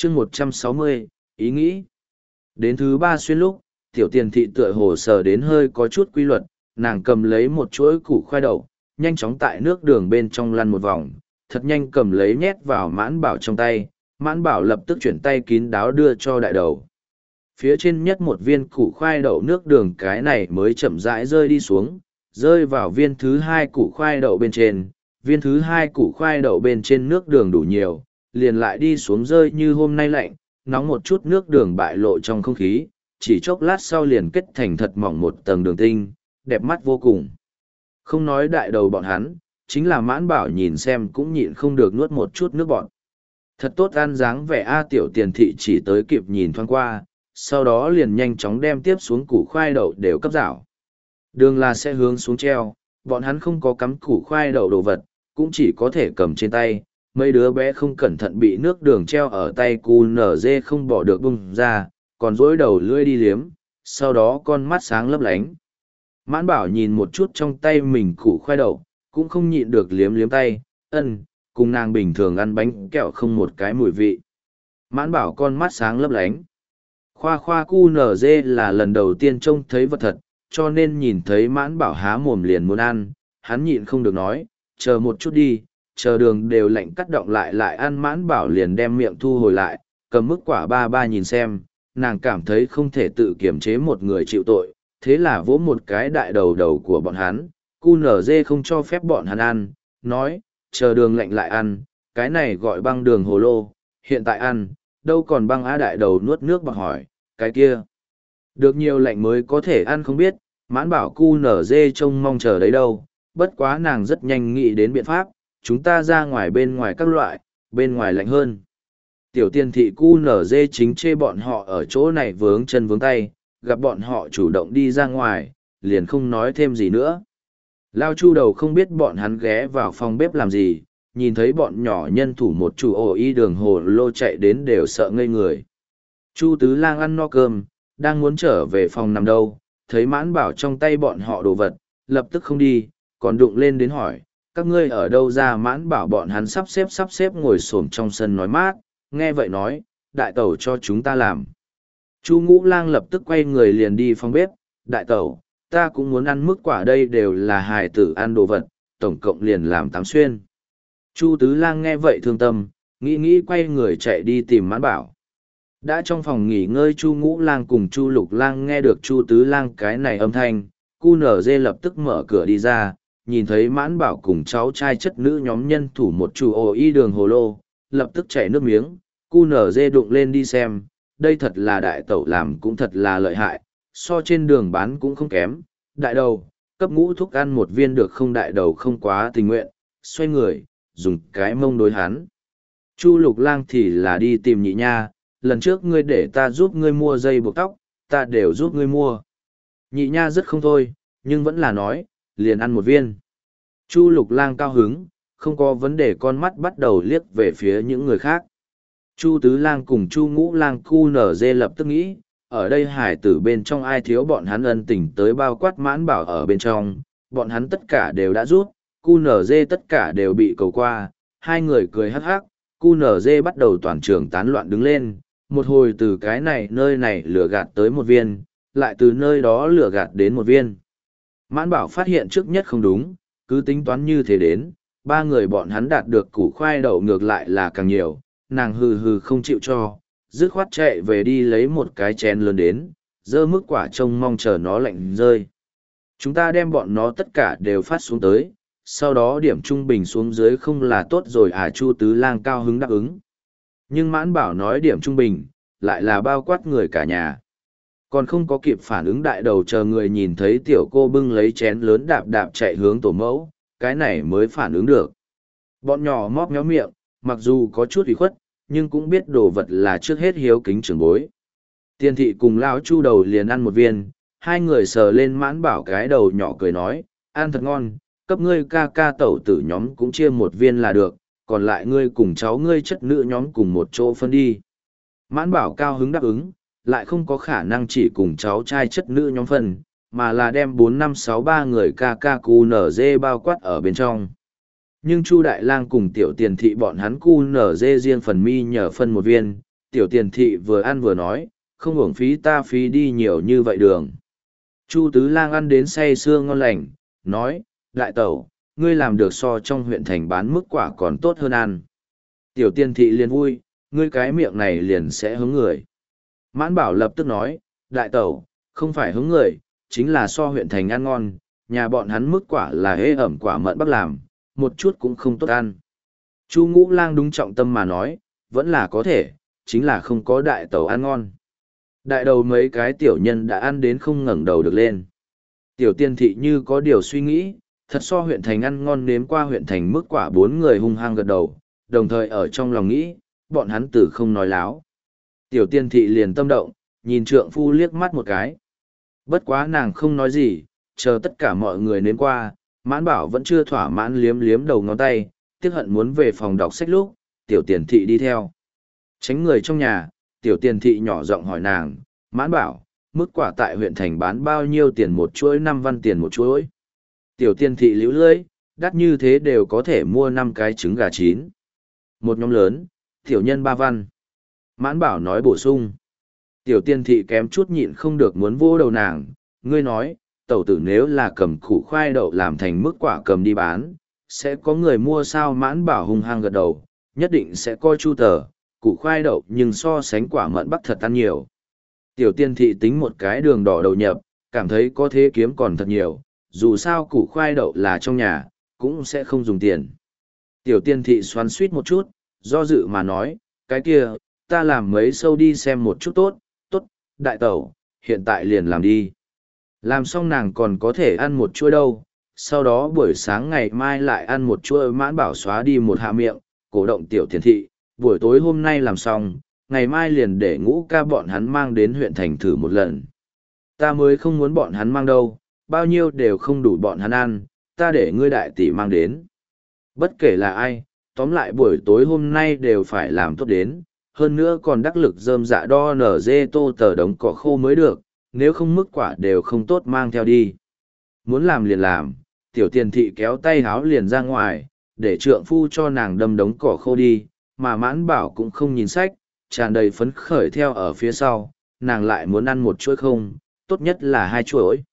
chương 160, ý nghĩ. Đến thứ ba xuyên lúc, tiểu tiền thị tựa hồ sờ đến hơi có chút quy luật, nàng cầm lấy một chuỗi củ khoai đậu, nhanh chóng tại nước đường bên trong lăn một vòng, thật nhanh cầm lấy nhét vào mãn bảo trong tay, mãn bảo lập tức chuyển tay kín đáo đưa cho đại đầu. Phía trên nhất một viên củ khoai đậu nước đường cái này mới chậm rãi rơi đi xuống, rơi vào viên thứ hai củ khoai đậu bên trên, viên thứ hai củ khoai đậu bên trên nước đường đủ nhiều, liền lại đi xuống rơi như hôm nay lạnh, nóng một chút nước đường bại lộ trong không khí, chỉ chốc lát sau liền kết thành thật mỏng một tầng đường tinh, đẹp mắt vô cùng. Không nói đại đầu bọn hắn, chính là mãn bảo nhìn xem cũng nhịn không được nuốt một chút nước bọn. Thật tốt ăn dáng vẻ A tiểu tiền thị chỉ tới kịp nhìn thoáng qua, sau đó liền nhanh chóng đem tiếp xuống củ khoai đậu đều cấp rảo. Đường là sẽ hướng xuống treo, bọn hắn không có cắm củ khoai đậu đồ vật, cũng chỉ có thể cầm trên tay. Mấy đứa bé không cẩn thận bị nước đường treo ở tay cu nở dê không bỏ được bung ra, còn dối đầu lưỡi đi liếm, sau đó con mắt sáng lấp lánh. Mãn bảo nhìn một chút trong tay mình củ khoai đậu, cũng không nhịn được liếm liếm tay, cùng nàng bình thường ăn bánh kẹo không một cái mùi vị. Mãn bảo con mắt sáng lấp lánh. Khoa khoa cu nở dê là lần đầu tiên trông thấy vật thật, cho nên nhìn thấy mãn bảo há mồm liền muốn ăn, hắn nhịn không được nói, chờ một chút đi, chờ đường đều lạnh cắt động lại ăn. Mãn bảo liền đem miệng thu hồi lại, cầm mức quả ba nhìn xem, nàng cảm thấy không thể tự kiềm chế một người chịu tội, thế là vỗ một cái đại đầu của bọn hắn, cu nở dê không cho phép bọn hắn ăn, nói, chờ đường lạnh lại ăn, cái này gọi băng đường hồ lô, hiện tại ăn, đâu còn băng á. Đại đầu nuốt nước bạc hỏi, cái kia, được nhiều lạnh mới có thể ăn không biết. Mãn bảo cu nở dê trông mong chờ đấy đâu, bất quá nàng rất nhanh nghĩ đến biện pháp, chúng ta ra ngoài bên ngoài các loại, bên ngoài lạnh hơn. Tiểu tiền thị cu nở dê chính chê bọn họ ở chỗ này vướng chân vướng tay, gặp bọn họ chủ động đi ra ngoài, liền không nói thêm gì nữa. Lao Chu đầu không biết bọn hắn ghé vào phòng bếp làm gì, nhìn thấy bọn nhỏ nhân thủ một chủ ổ y đường hồ lô chạy đến đều sợ ngây người. Chu Tứ Lang ăn no cơm, đang muốn trở về phòng nằm đâu, thấy mãn bảo trong tay bọn họ đồ vật, lập tức không đi, còn đụng lên đến hỏi, các ngươi ở đâu ra. Mãn bảo bọn hắn sắp xếp ngồi xổm trong sân nói mát, nghe vậy nói, đại tẩu cho chúng ta làm. Chu Ngũ Lang lập tức quay người liền đi phòng bếp, đại tẩu, ta cũng muốn ăn mức quả, đây đều là hài tử ăn đồ vật, tổng cộng liền làm 8 xuyên. Chu Tứ Lang nghe vậy thương tâm, nghĩ quay người chạy đi tìm mãn bảo. Đã trong phòng nghỉ ngơi Chu Ngũ Lang cùng Chu Lục Lang nghe được Chu Tứ Lang cái này âm thanh, cu nở dê lập tức mở cửa đi ra, nhìn thấy mãn bảo cùng cháu trai chất nữ nhóm nhân thủ một chủ ổ y đường hồ lô, lập tức chảy nước miếng, cu nở dê đụng lên đi xem, đây thật là đại tẩu làm cũng thật là lợi hại, so trên đường bán cũng không kém. Đại đầu, cấp ngũ thúc ăn một viên được không? Đại đầu không quá tình nguyện, xoay người, dùng cái mông đối hắn. Chu Lục Lang thì là đi tìm nhị nha, lần trước ngươi để ta giúp ngươi mua dây buộc tóc, ta đều giúp ngươi mua. Nhị nha rất không thôi, nhưng vẫn là nói, liền ăn một viên. Chu Lục Lang cao hứng, không có vấn đề, con mắt bắt đầu liếc về phía những người khác. Chu Tứ Lang cùng Chu Ngũ Lang cu nở dê lập tức nghĩ, ở đây hải tử bên trong ai thiếu bọn hắn ân tình tới, bao quát mãn bảo ở bên trong, bọn hắn tất cả đều đã rút, cu nở dê tất cả đều bị cầu qua. Hai người cười hắc hắc, cu nở dê bắt đầu toàn trường tán loạn đứng lên, một hồi từ cái này nơi này lừa gạt tới một viên, lại từ nơi đó lừa gạt đến một viên. Mãn bảo phát hiện trước nhất không đúng, cứ tính toán như thế đến, ba người bọn hắn đạt được củ khoai đậu ngược lại là càng nhiều, nàng hừ không chịu cho, dứt khoát chạy về đi lấy một cái chén lớn đến, dơ mức quả trông mong chờ nó lạnh rơi. Chúng ta đem bọn nó tất cả đều phát xuống tới, sau đó điểm trung bình xuống dưới không là tốt rồi à? Chu Tứ Lang cao hứng đáp ứng. Nhưng mãn bảo nói điểm trung bình, lại là bao quát người cả nhà. Còn không có kịp phản ứng, đại đầu chờ người nhìn thấy tiểu cô bưng lấy chén lớn đạp đạp chạy hướng tổ mẫu, cái này mới phản ứng được. Bọn nhỏ móc méo miệng, mặc dù có chút ủy khuất, nhưng cũng biết đồ vật là trước hết hiếu kính trưởng bối. Tiền thị cùng lão Chu đầu liền ăn một viên, hai người sờ lên mãn bảo cái đầu nhỏ cười nói, ăn thật ngon, cấp ngươi ca ca tẩu tử nhóm cũng chia một viên là được, còn lại ngươi cùng cháu ngươi chất nữ nhóm cùng một chỗ phân đi. Mãn bảo cao hứng đáp ứng, lại không có khả năng chỉ cùng cháu trai chất nữ nhóm phân, mà là đem 4, 5, 6, 3 người ca ca cu nở dê bao quát ở bên trong. Nhưng Chu Đại Lang cùng tiểu tiền thị bọn hắn cu nở dê riêng phần mi nhờ phân một viên, tiểu tiền thị vừa ăn vừa nói, không uổng phí ta phí đi nhiều như vậy đường. Chu Tứ Lang ăn đến say sưa ngon lành, nói, đại tẩu, ngươi làm được so trong huyện thành bán mức quả còn tốt hơn ăn. Tiểu tiền thị liền vui, ngươi cái miệng này liền sẽ hứng người. Mãn Bảo lập tức nói, đại tẩu, không phải hứng người, chính là so huyện thành ăn ngon, nhà bọn hắn mức quả là hễ ẩm quả mận bắc làm, một chút cũng không tốt ăn. Chu Ngũ Lang đúng trọng tâm mà nói, vẫn là có thể, chính là không có đại tẩu ăn ngon. Đại đầu mấy cái tiểu nhân đã ăn đến không ngẩng đầu được lên. Tiểu tiên thị như có điều suy nghĩ, thật so huyện thành ăn ngon nếm qua huyện thành mức quả bốn người hung hăng gật đầu, đồng thời ở trong lòng nghĩ, bọn hắn tử không nói láo. Tiểu tiên thị liền tâm động, nhìn trượng phu liếc mắt một cái. Bất quá nàng không nói gì, chờ tất cả mọi người nếm qua, Mãn Bảo vẫn chưa thỏa mãn liếm liếm đầu ngón tay, tiếc hận muốn về phòng đọc sách lúc, tiểu tiền thị đi theo. Tránh người trong nhà, tiểu tiền thị nhỏ giọng hỏi nàng, Mãn Bảo, mức quả tại huyện thành bán bao nhiêu tiền một chuỗi, 5 văn tiền một chuỗi. Tiểu tiền thị liễu lưỡi, đắt như thế đều có thể mua 5 cái trứng gà chín. Một nhóm lớn, tiểu nhân 3 văn. Mãn Bảo nói bổ sung. Tiểu tiên thị kém chút nhịn không được muốn vô đầu nàng, ngươi nói, tẩu tử nếu là cầm củ khoai đậu làm thành mức quả cầm đi bán, sẽ có người mua sao? Mãn Bảo hung hăng gật đầu, nhất định sẽ coi chu tờ, củ khoai đậu nhưng so sánh quả mận bắc thật ăn nhiều. Tiểu tiên thị tính một cái đường đỏ đầu nhập, cảm thấy có thế kiếm còn thật nhiều, dù sao củ khoai đậu là trong nhà, cũng sẽ không dùng tiền. Tiểu tiên thị xoắn suýt một chút, do dự mà nói, cái kia, ta làm mấy sâu đi xem một chút tốt, đại tẩu, hiện tại liền làm đi. Làm xong nàng còn có thể ăn một chuỗi đâu, sau đó buổi sáng ngày mai lại ăn một chuỗi. Mãn Bảo xóa đi một hạ miệng, cổ động tiểu tiền thị, buổi tối hôm nay làm xong, ngày mai liền để Ngũ ca bọn hắn mang đến huyện thành thử một lần. Ta mới không muốn bọn hắn mang đâu, bao nhiêu đều không đủ bọn hắn ăn, ta để ngươi đại tỷ mang đến. Bất kể là ai, tóm lại buổi tối hôm nay đều phải làm tốt đến, hơn nữa còn đắc lực rơm dạ đo nở dê tô tờ đống cỏ khô mới được, nếu không mức quả đều không tốt mang theo đi. Muốn làm liền làm, tiểu tiền thị kéo tay háo liền ra ngoài, để trượng phu cho nàng đâm đống cỏ khô đi, mà Mãn Bảo cũng không nhìn sách, tràn đầy phấn khởi theo ở phía sau, nàng lại muốn ăn một chuỗi không, tốt nhất là 2 chuỗi.